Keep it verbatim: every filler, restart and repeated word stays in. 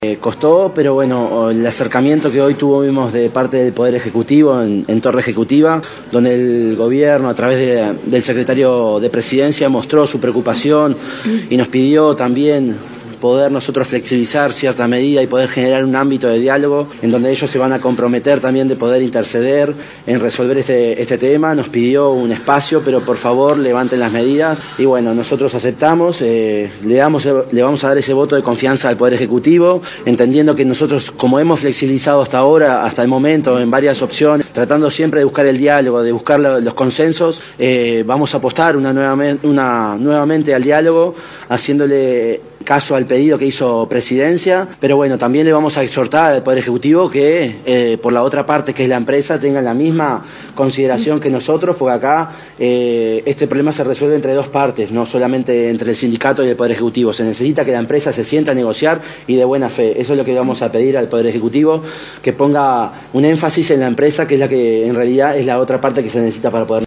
Eh, costó, pero bueno, el acercamiento que hoy tuvimos de parte del Poder Ejecutivo en, en Torre Ejecutiva, donde el gobierno a través de, del secretario de Presidencia mostró su preocupación y nos pidió también poder nosotros flexibilizar cierta medida y poder generar un ámbito de diálogo en donde ellos se van a comprometer también de poder interceder en resolver este, este tema. Nos pidió un espacio, pero por favor levanten las medidas y bueno, nosotros aceptamos, eh, le, damos, le vamos a dar ese voto de confianza al Poder Ejecutivo, entendiendo que nosotros, como hemos flexibilizado hasta ahora, hasta el momento, en varias opciones, tratando siempre de buscar el diálogo, de buscar los consensos, eh, vamos a apostar una nuevamente, una, nuevamente al diálogo, haciéndole caso al pedido que hizo Presidencia, pero bueno, también le vamos a exhortar al Poder Ejecutivo que eh, por la otra parte, que es la empresa, tenga la misma consideración que nosotros, porque acá eh, este problema se resuelve entre dos partes, no solamente entre el sindicato y el Poder Ejecutivo. Se necesita que la empresa se sienta a negociar y de buena fe. Eso es lo que vamos a pedir al Poder Ejecutivo, que ponga un énfasis en la empresa, que es la que en realidad es la otra parte que se necesita para poder